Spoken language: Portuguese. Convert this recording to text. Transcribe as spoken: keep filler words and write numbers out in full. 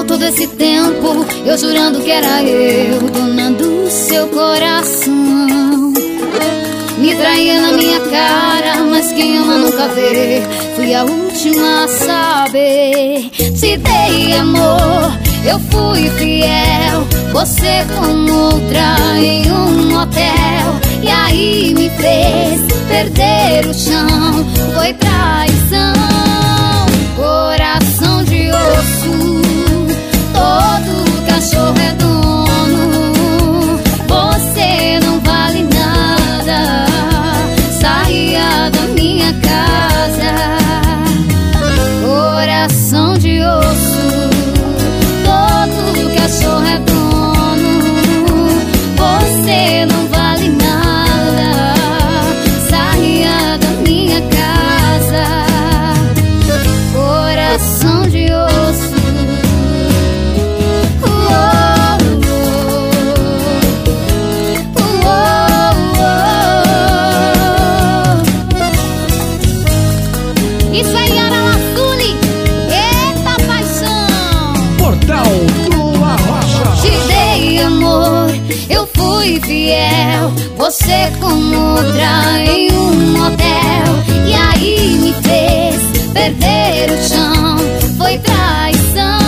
passou todo esse tempo, eu jurando que era eu, dona do seu coração. Me traía na minha cara, mas quem ama nunca vê. Fui a última a saber. Te dei amor, eu fui fiel. Você com outra em um hotel. E aí me fez perder o chão. Foi traição, coração de osso. Todo cachorro é dono. Você não vale nada. Saia da minha casa, coração de osso. Todo cachorro é dono. Você não vale nada. Saia da minha casa, coração de osso. Isso aí, Aralaçuli, eita paixão. Portal do Arrocha. Te dei amor, eu fui fiel. Você com outra em um hotel. E aí me fez perder o chão. Foi traição.